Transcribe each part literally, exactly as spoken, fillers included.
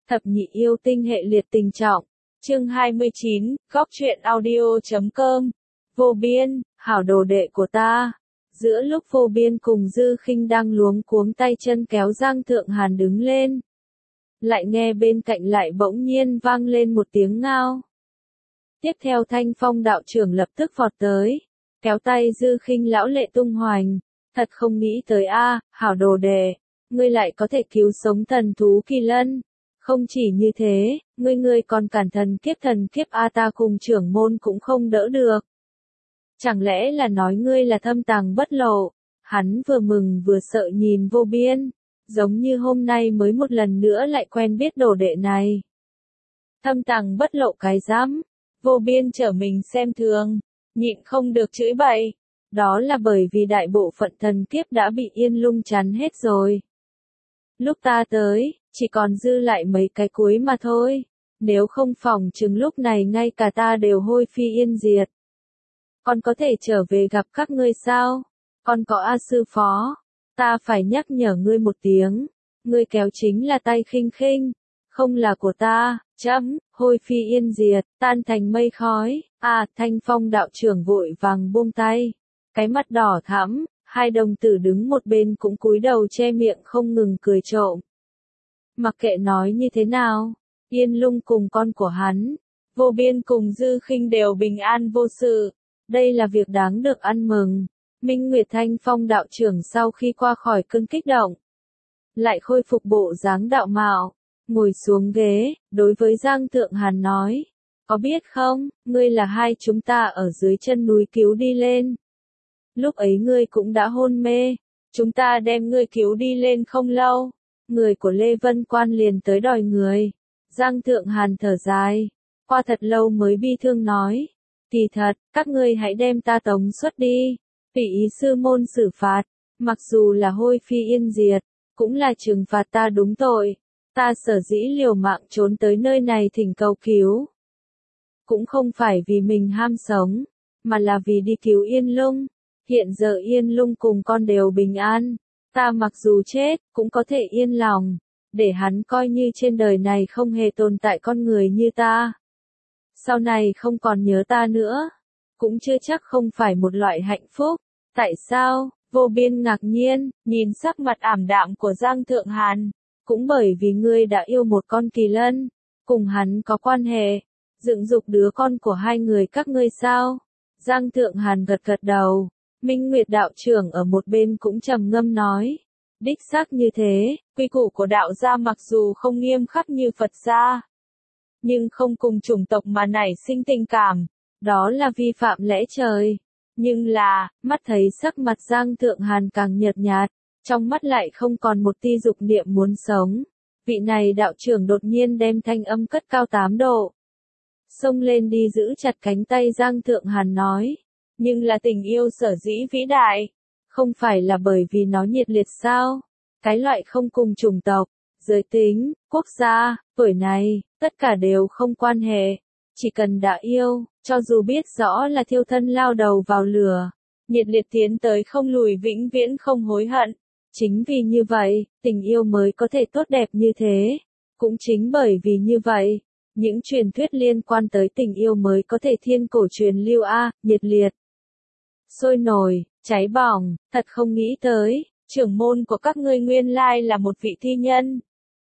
Thập nhị yêu tinh hệ liệt tình trọng. Chương hai mươi chín, góc truyện audio chấm com. Vô biên, hảo đồ đệ của ta. Giữa lúc Vô Biên cùng Dư Khinh đang luống cuống tay chân kéo Giang Thượng Hàn đứng lên, lại nghe bên cạnh lại bỗng nhiên vang lên một tiếng ngao. Tiếp theo Thanh Phong đạo trưởng lập tức vọt tới, kéo tay Dư Khinh lão lệ tung hoành. Thật không nghĩ tới a, hảo đồ đệ, ngươi lại có thể cứu sống thần thú kỳ lân. Không chỉ như thế, ngươi ngươi còn cản thần kiếp thần kiếp a, ta cùng trưởng môn cũng không đỡ được. Chẳng lẽ là nói ngươi là thâm tàng bất lộ? Hắn vừa mừng vừa sợ nhìn Vô Biên, giống như hôm nay mới một lần nữa lại quen biết đồ đệ này. Thâm tàng bất lộ cái dám, Vô Biên trở mình xem thường, nhịn không được chửi bậy. Đó là bởi vì đại bộ phận thần kiếp đã bị Yên Lung chắn hết rồi. Lúc ta tới, chỉ còn dư lại mấy cái cuối mà thôi. Nếu không phòng chừng lúc này ngay cả ta đều hôi phi yên diệt. Con có thể trở về gặp các ngươi sao? Con có A sư phó. Ta phải nhắc nhở ngươi một tiếng. Ngươi kéo chính là tay Khinh Khinh, không là của ta. Chấm, hôi phi yên diệt, tan thành mây khói. À, Thanh Phong đạo trưởng vội vàng buông tay. Cái mặt đỏ thẫm, hai đồng tử đứng một bên cũng cúi đầu che miệng không ngừng cười trộm. Mặc kệ nói như thế nào, Yên Lung cùng con của hắn, Vô Biên cùng Dư Khinh đều bình an vô sự. Đây là việc đáng được ăn mừng. Minh Nguyệt Thanh Phong đạo trưởng sau khi qua khỏi cơn kích động, lại khôi phục bộ dáng đạo mạo, ngồi xuống ghế, đối với Giang Thượng Hàn nói, có biết không, ngươi là hai chúng ta ở dưới chân núi cứu đi lên. Lúc ấy ngươi cũng đã hôn mê, chúng ta đem ngươi cứu đi lên không lâu, người của Lê Vân Quan liền tới đòi người. Giang Thượng Hàn thở dài, qua thật lâu mới bi thương nói, kỳ thật, các ngươi hãy đem ta tống xuất đi, tùy ý sư môn xử phạt, mặc dù là hôi phi yên diệt, cũng là trừng phạt ta đúng tội. Ta sở dĩ liều mạng trốn tới nơi này thỉnh cầu cứu, cũng không phải vì mình ham sống, mà là vì đi cứu Yên Lung. Hiện giờ Yên Lung cùng con đều bình an, ta mặc dù chết, cũng có thể yên lòng, để hắn coi như trên đời này không hề tồn tại con người như ta. Sau này không còn nhớ ta nữa, cũng chưa chắc không phải một loại hạnh phúc. Tại sao? Vô Biên ngạc nhiên, nhìn sắc mặt ảm đạm của Giang Thượng Hàn. Cũng bởi vì ngươi đã yêu một con kỳ lân, cùng hắn có quan hệ, dựng dục đứa con của hai người các ngươi sao? Giang Thượng Hàn gật gật đầu. Minh Nguyệt đạo trưởng ở một bên cũng trầm ngâm nói, đích xác như thế, quy củ của đạo gia mặc dù không nghiêm khắc như Phật gia, nhưng không cùng chủng tộc mà nảy sinh tình cảm, đó là vi phạm lẽ trời. Nhưng là, mắt thấy sắc mặt Giang Thượng Hàn càng nhợt nhạt, trong mắt lại không còn một tia dục niệm muốn sống. Vị này đạo trưởng đột nhiên đem thanh âm cất cao tám độ, xông lên đi giữ chặt cánh tay Giang Thượng Hàn nói, nhưng là tình yêu sở dĩ vĩ đại, không phải là bởi vì nó nhiệt liệt sao? Cái loại không cùng chủng tộc, giới tính, quốc gia, tuổi này, tất cả đều không quan hệ. Chỉ cần đã yêu, cho dù biết rõ là thiêu thân lao đầu vào lửa, nhiệt liệt tiến tới không lùi vĩnh viễn không hối hận. Chính vì như vậy, tình yêu mới có thể tốt đẹp như thế. Cũng chính bởi vì như vậy, những truyền thuyết liên quan tới tình yêu mới có thể thiên cổ truyền lưu a, nhiệt liệt, sôi nổi, cháy bỏng. Thật không nghĩ tới, trưởng môn của các ngươi nguyên lai là một vị thi nhân.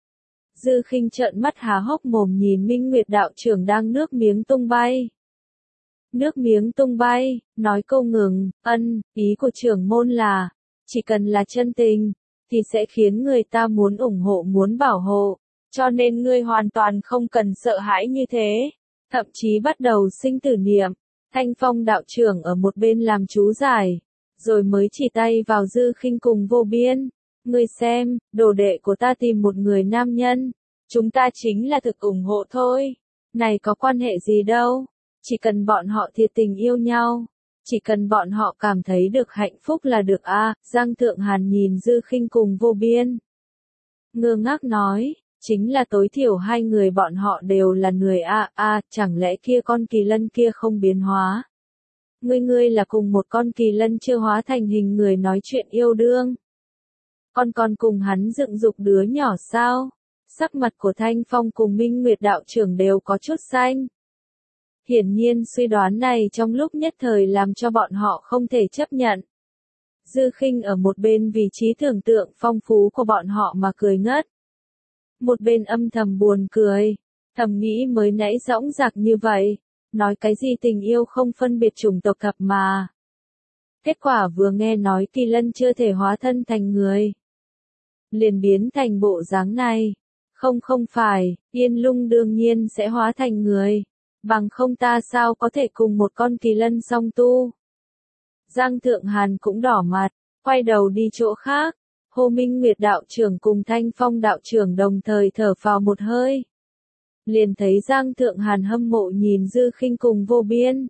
Dư Khinh trợn mắt há hốc mồm nhìn Minh Nguyệt đạo trưởng đang nước miếng tung bay. Nước miếng tung bay, nói câu ngừng, ân, ý của trưởng môn là, chỉ cần là chân tình, thì sẽ khiến người ta muốn ủng hộ muốn bảo hộ, cho nên ngươi hoàn toàn không cần sợ hãi như thế, thậm chí bắt đầu sinh tử niệm. Thanh Phong đạo trưởng ở một bên làm chú giải, rồi mới chỉ tay vào Dư Khinh cùng Vô Biên. Ngươi xem, đồ đệ của ta tìm một người nam nhân, chúng ta chính là thực ủng hộ thôi. Này có quan hệ gì đâu, chỉ cần bọn họ thiệt tình yêu nhau, chỉ cần bọn họ cảm thấy được hạnh phúc là được a. À, Giang Thượng Hàn nhìn Dư Khinh cùng Vô Biên, ngơ ngác nói, chính là tối thiểu hai người bọn họ đều là người a à, a, à, chẳng lẽ kia con kỳ lân kia không biến hóa? Ngươi ngươi là cùng một con kỳ lân chưa hóa thành hình người nói chuyện yêu đương. Con còn cùng hắn dựng dục đứa nhỏ sao? Sắc mặt của Thanh Phong cùng Minh Nguyệt đạo trưởng đều có chút xanh. Hiển nhiên suy đoán này trong lúc nhất thời làm cho bọn họ không thể chấp nhận. Dư Khinh ở một bên vì trí tưởng tượng phong phú của bọn họ mà cười ngất. Một bên âm thầm buồn cười, thầm nghĩ mới nãy dõng dạc như vậy, nói cái gì tình yêu không phân biệt chủng tộc thập mà. Kết quả vừa nghe nói Kỳ Lân chưa thể hóa thân thành người, liền biến thành bộ dáng này. Không không phải, Yên Lung đương nhiên sẽ hóa thành người, bằng không ta sao có thể cùng một con Kỳ Lân song tu. Giang Thượng Hàn cũng đỏ mặt, quay đầu đi chỗ khác. Hồ Minh Nguyệt đạo trưởng cùng Thanh Phong đạo trưởng đồng thời thở phào một hơi. Liền thấy Giang Thượng Hàn hâm mộ nhìn Dư Khinh cùng Vô Biên.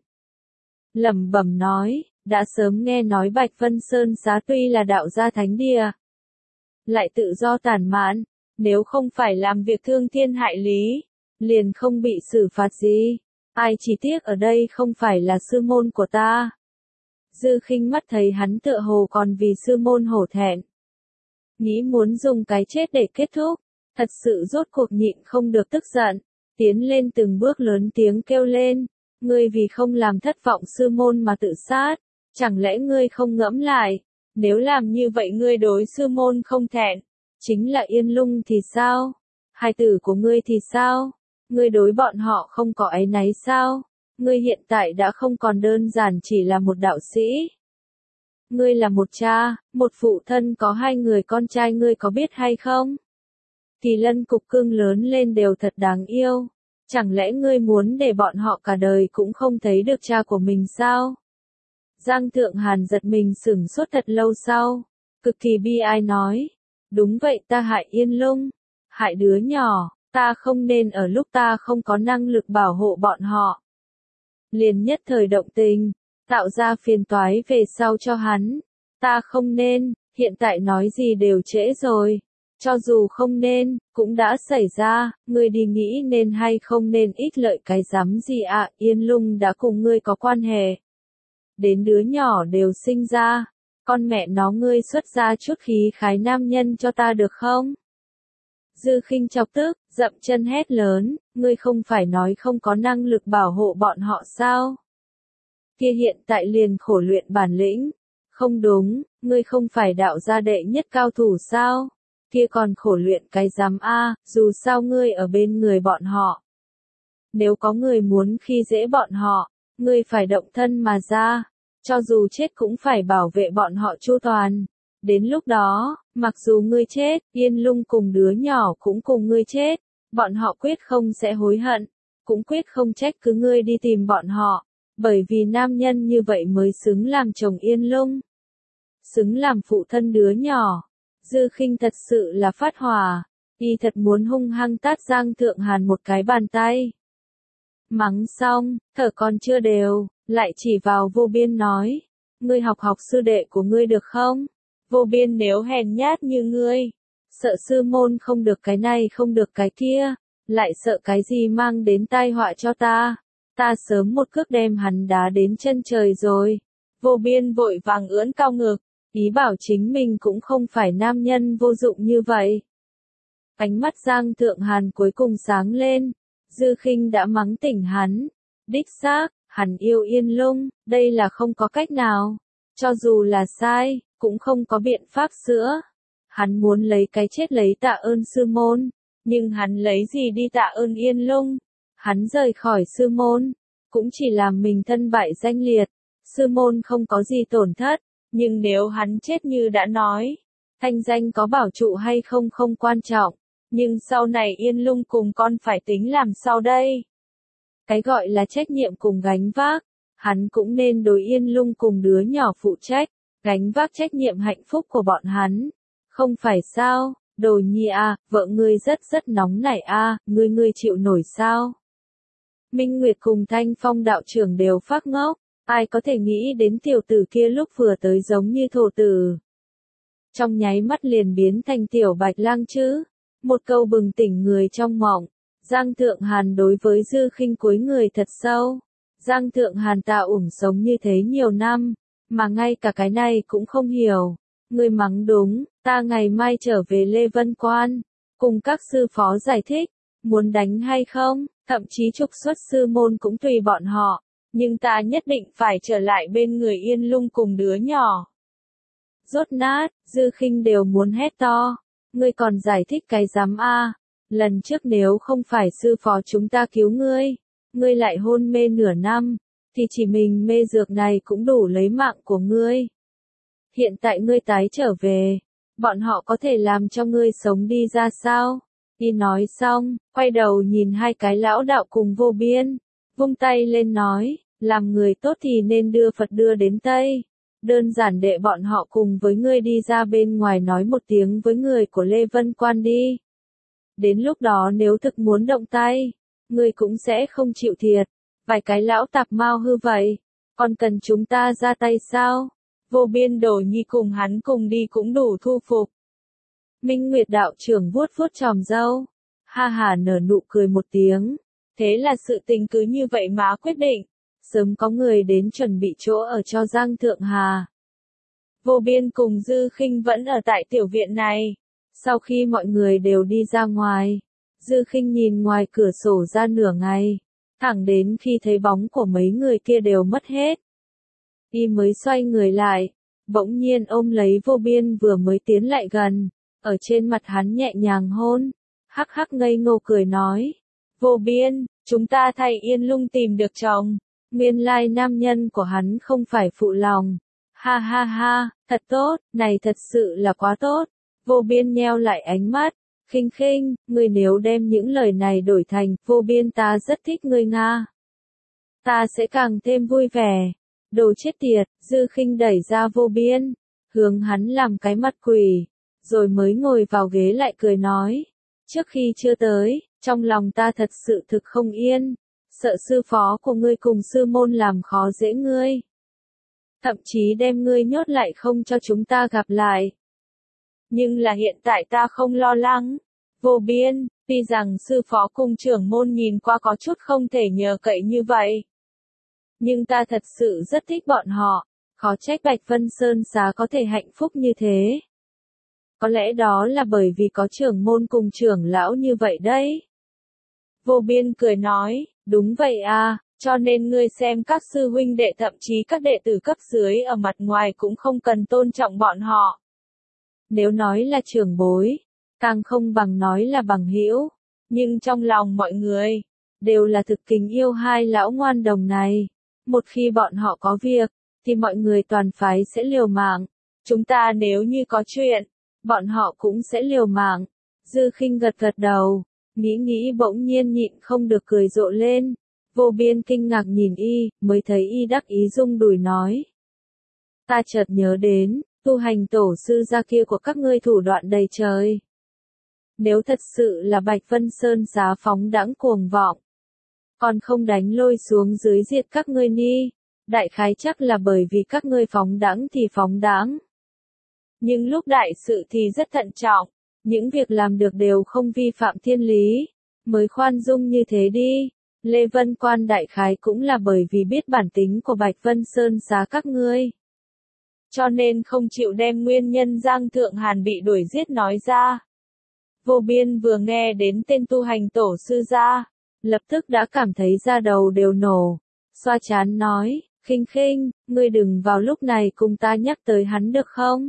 Lẩm bẩm nói, đã sớm nghe nói Bạch Vân Sơn Xá tuy là đạo gia thánh địa, lại tự do tản mạn, nếu không phải làm việc thương thiên hại lý, liền không bị xử phạt gì. Ai chỉ tiếc ở đây không phải là sư môn của ta. Dư Khinh mắt thấy hắn tựa hồ còn vì sư môn hổ thẹn, nghĩ muốn dùng cái chết để kết thúc, thật sự rốt cuộc nhịn không được tức giận, tiến lên từng bước lớn tiếng kêu lên, ngươi vì không làm thất vọng sư môn mà tự sát, chẳng lẽ ngươi không ngẫm lại, nếu làm như vậy ngươi đối sư môn không thẹn, chính là Yên Lung thì sao? Hài tử của ngươi thì sao? Ngươi đối bọn họ không có áy náy sao? Ngươi hiện tại đã không còn đơn giản chỉ là một đạo sĩ. Ngươi là một cha, một phụ thân có hai người con trai ngươi có biết hay không? Kỳ Lân cục cưng lớn lên đều thật đáng yêu. Chẳng lẽ ngươi muốn để bọn họ cả đời cũng không thấy được cha của mình sao? Giang Thượng Hàn giật mình sửng sốt thật lâu sau. Cực kỳ bi ai nói. Đúng vậy ta hại Yên Lung. Hại đứa nhỏ, ta không nên ở lúc ta không có năng lực bảo hộ bọn họ. Liền nhất thời động tình, tạo ra phiền toái về sau cho hắn. Ta không nên, hiện tại nói gì đều trễ rồi. Cho dù không nên, cũng đã xảy ra, ngươi đi nghĩ nên hay không nên ít lợi cái dám gì ạ, à, Yên Lung đã cùng ngươi có quan hệ. Đến đứa nhỏ đều sinh ra, con mẹ nó ngươi xuất ra chút khí khái nam nhân cho ta được không? Dư Khinh chọc tức, dậm chân hét lớn, ngươi không phải nói không có năng lực bảo hộ bọn họ sao? Kia hiện tại liền khổ luyện bản lĩnh. Không đúng, ngươi không phải đạo gia đệ nhất cao thủ sao? Kia còn khổ luyện cái giám a, dù sao ngươi ở bên người bọn họ. Nếu có người muốn khi dễ bọn họ, ngươi phải động thân mà ra, cho dù chết cũng phải bảo vệ bọn họ chu toàn. Đến lúc đó, mặc dù ngươi chết, Yên Lung cùng đứa nhỏ cũng cùng ngươi chết, bọn họ quyết không sẽ hối hận, cũng quyết không trách cứ ngươi đi tìm bọn họ, bởi vì nam nhân như vậy mới xứng làm chồng Yên Lung, xứng làm phụ thân đứa nhỏ. Dư Khinh thật sự là phát hỏa, y thật muốn hung hăng tát Giang Thượng Hàn một cái bàn tay. Mắng xong, thở còn chưa đều, lại chỉ vào Vô Biên nói, ngươi học học sư đệ của ngươi được không? Vô Biên nếu hèn nhát như ngươi, sợ sư môn không được cái này không được cái kia, lại sợ cái gì mang đến tai họa cho ta, ta sớm một cước đem hắn đá đến chân trời rồi. Vô Biên vội vàng ưỡn cao ngực, ý bảo chính mình cũng không phải nam nhân vô dụng như vậy. Ánh mắt Giang Thượng Hàn cuối cùng sáng lên, Dư Khinh đã mắng tỉnh hắn, đích xác, hắn yêu Yên Lung, đây là không có cách nào, cho dù là sai, cũng không có biện pháp sửa. Hắn muốn lấy cái chết lấy tạ ơn sư môn, nhưng hắn lấy gì đi tạ ơn Yên Lung? Hắn rời khỏi sư môn, cũng chỉ làm mình thân bại danh liệt, sư môn không có gì tổn thất. Nhưng nếu hắn chết như đã nói, thanh danh có bảo trụ hay không không quan trọng, nhưng sau này Yên Lung cùng con phải tính làm sao đây? Cái gọi là trách nhiệm cùng gánh vác, hắn cũng nên đối Yên Lung cùng đứa nhỏ phụ trách, gánh vác trách nhiệm hạnh phúc của bọn hắn. Không phải sao, Đồ Nhi à, vợ ngươi rất rất nóng nảy a, à, ngươi ngươi chịu nổi sao? Minh Nguyệt cùng Thanh Phong đạo trưởng đều phát ngốc. Ai có thể nghĩ đến tiểu tử kia lúc vừa tới giống như thổ tử. Trong nháy mắt liền biến thành tiểu bạch lang chứ. Một câu bừng tỉnh người trong mộng. Giang Thượng Hàn đối với Dư Khinh cúi người thật sâu. Giang Thượng Hàn ta ủng sống như thế nhiều năm, mà ngay cả cái này cũng không hiểu. Người mắng đúng, ta ngày mai trở về Lê Vân Quan. cùng các sư phó giải thích, muốn đánh hay không, thậm chí trục xuất sư môn cũng tùy bọn họ, nhưng ta nhất định phải trở lại bên người Yên Lung cùng đứa nhỏ. Rốt nát, Dư Khinh đều muốn hét to, ngươi còn giải thích cái rắm a? Lần trước nếu không phải sư phó chúng ta cứu ngươi, ngươi lại hôn mê nửa năm, thì chỉ mình mê dược này cũng đủ lấy mạng của ngươi. Hiện tại ngươi tái trở về, bọn họ có thể làm cho ngươi sống đi ra sao? Y nói xong, quay đầu nhìn hai cái lão đạo cùng Vô Biên, vung tay lên nói, làm người tốt thì nên đưa Phật đưa đến Tây. Đơn giản để bọn họ cùng với ngươi đi ra bên ngoài nói một tiếng với người của Lê Vân Quan đi. Đến lúc đó nếu thực muốn động tay, ngươi cũng sẽ không chịu thiệt. Vài cái lão tạp mau hư vậy, còn cần chúng ta ra tay sao? Vô Biên Đồ Nhi cùng hắn cùng đi cũng đủ thu phục. Minh Nguyệt đạo trưởng vuốt vuốt tròm râu, ha hà nở nụ cười một tiếng. Thế là sự tình cứ như vậy mà quyết định. Sớm có người đến chuẩn bị chỗ ở cho Giang Thượng Hà. Vô Biên cùng Dư Khinh vẫn ở tại tiểu viện này. Sau khi mọi người đều đi ra ngoài, Dư Khinh nhìn ngoài cửa sổ ra nửa ngày, thẳng đến khi thấy bóng của mấy người kia đều mất hết. Y mới xoay người lại, bỗng nhiên ôm lấy Vô Biên vừa mới tiến lại gần, ở trên mặt hắn nhẹ nhàng hôn, hắc hắc ngây ngô cười nói, Vô Biên, chúng ta thay Yên Lung tìm được chồng. Nguyên lai nam nhân của hắn không phải phụ lòng. Ha ha ha, thật tốt, này thật sự là quá tốt. Vô Biên nheo lại ánh mắt, Khinh Khinh, ngươi nếu đem những lời này đổi thành, Vô Biên ta rất thích ngươi Nga. Ta sẽ càng thêm vui vẻ. Đồ chết tiệt, Dư Khinh đẩy ra Vô Biên, hướng hắn làm cái mặt quỷ, rồi mới ngồi vào ghế lại cười nói. Trước khi chưa tới, trong lòng ta thật sự thực không yên. Sợ sư phó của ngươi cùng sư môn làm khó dễ ngươi. Thậm chí đem ngươi nhốt lại không cho chúng ta gặp lại. Nhưng là hiện tại ta không lo lắng. Vô Biên, tuy rằng sư phó cùng trưởng môn nhìn qua có chút không thể nhờ cậy như vậy. Nhưng ta thật sự rất thích bọn họ, khó trách Bạch Vân Sơn Xá có thể hạnh phúc như thế. Có lẽ đó là bởi vì có trưởng môn cùng trưởng lão như vậy đấy. Vô Biên cười nói, đúng vậy à, cho nên ngươi xem các sư huynh đệ thậm chí các đệ tử cấp dưới ở mặt ngoài cũng không cần tôn trọng bọn họ. Nếu nói là trưởng bối, càng không bằng nói là bằng hữu, nhưng trong lòng mọi người, đều là thực kính yêu hai lão ngoan đồng này. Một khi bọn họ có việc, thì mọi người toàn phái sẽ liều mạng. Chúng ta nếu như có chuyện, bọn họ cũng sẽ liều mạng. Dư Khinh gật gật đầu. Nghĩ nghĩ bỗng nhiên nhịn không được cười rộ lên, Vô Biên kinh ngạc nhìn y, mới thấy y đắc ý rung đùi nói. Ta chợt nhớ đến, tu hành tổ sư gia kia của các ngươi thủ đoạn đầy trời. Nếu thật sự là Bạch Vân Sơn Giá phóng đãng cuồng vọng, còn không đánh lôi xuống dưới diệt các ngươi ni, đại khái chắc là bởi vì các ngươi phóng đãng thì phóng đãng. Nhưng lúc đại sự thì rất thận trọng. Những việc làm được đều không vi phạm thiên lý, mới khoan dung như thế đi. Lê Vân Quan đại khái cũng là bởi vì biết bản tính của Bạch Vân Sơn Xá các ngươi. Cho nên không chịu đem nguyên nhân Giang Thượng Hàn bị đuổi giết nói ra. Vô Biên vừa nghe đến tên tu hành tổ sư gia, lập tức đã cảm thấy da đầu đều nổ, xoa chán nói, Khinh Khinh, ngươi đừng vào lúc này cùng ta nhắc tới hắn được không?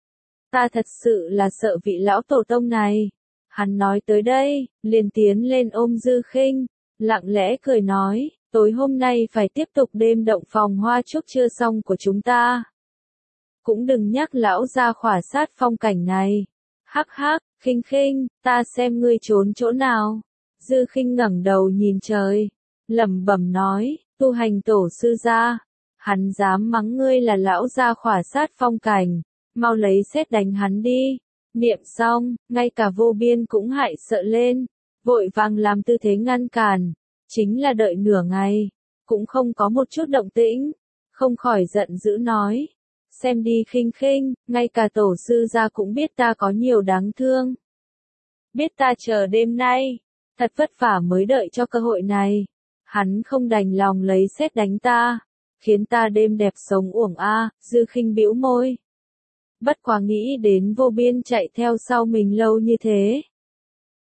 Ta thật sự là sợ vị lão tổ tông này. Hắn nói tới đây, liền tiến lên ôm Dư Khinh, lặng lẽ cười nói, tối hôm nay phải tiếp tục đêm động phòng hoa chúc chưa xong của chúng ta. Cũng đừng nhắc lão ra khỏa sát phong cảnh này. Hắc hắc, Khinh Khinh, ta xem ngươi trốn chỗ nào. Dư Khinh ngẩng đầu nhìn trời, lẩm bẩm nói, tu hành tổ sư gia, hắn dám mắng ngươi là lão gia khỏa sát phong cảnh. Mau lấy sét đánh hắn đi. Niệm xong, ngay cả Vô Biên cũng hại sợ lên, vội vàng làm tư thế ngăn cản, chính là đợi nửa ngày, cũng không có một chút động tĩnh, không khỏi giận dữ nói, xem đi Khinh Khinh, ngay cả tổ sư gia cũng biết ta có nhiều đáng thương. Biết ta chờ đêm nay, thật vất vả mới đợi cho cơ hội này, hắn không đành lòng lấy sét đánh ta, khiến ta đêm đẹp sống uổng a. Dư Khinh bĩu môi. Bất quá nghĩ đến Vô Biên chạy theo sau mình lâu như thế.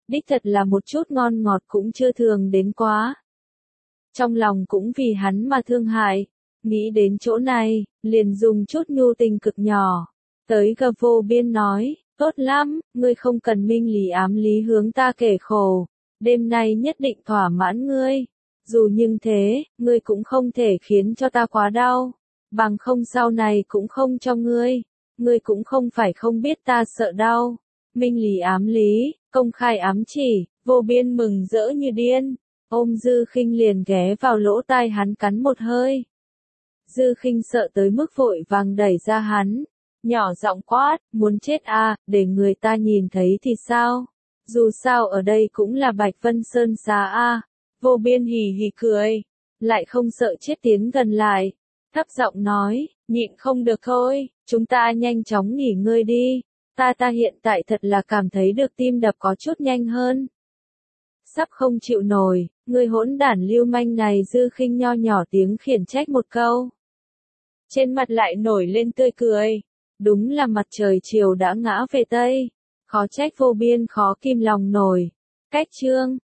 đích thật là một chút ngon ngọt cũng chưa thường đến quá. Trong lòng cũng vì hắn mà thương hại, nghĩ đến chỗ này, liền dùng chút nhu tình cực nhỏ, tới gặp Vô Biên nói, tốt lắm, ngươi không cần minh lý ám lý hướng ta kể khổ, đêm nay nhất định thỏa mãn ngươi, dù nhưng thế, ngươi cũng không thể khiến cho ta quá đau, bằng không sau này cũng không cho ngươi, ngươi cũng không phải không biết ta sợ đau, minh lý ám lý, công khai ám chỉ, Vô Biên mừng rỡ như điên, ôm Dư Khinh liền ghé vào lỗ tai hắn cắn một hơi. Dư Khinh sợ tới mức vội vàng đẩy ra hắn, nhỏ giọng quát, muốn chết à, để người ta nhìn thấy thì sao? Dù sao ở đây cũng là Bạch Vân Sơn xá a. Vô Biên hì hì cười, lại không sợ chết tiến gần lại, thấp giọng nói, nhịn không được thôi, chúng ta nhanh chóng nghỉ ngơi đi, ta ta hiện tại thật là cảm thấy được tim đập có chút nhanh hơn. Sắp không chịu nổi, người hỗn đản lưu manh này. Dư Khinh nho nhỏ tiếng khiển trách một câu. Trên mặt lại nổi lên tươi cười, đúng là mặt trời chiều đã ngã về Tây, khó trách Vô Biên khó kìm lòng nổi. Cách chương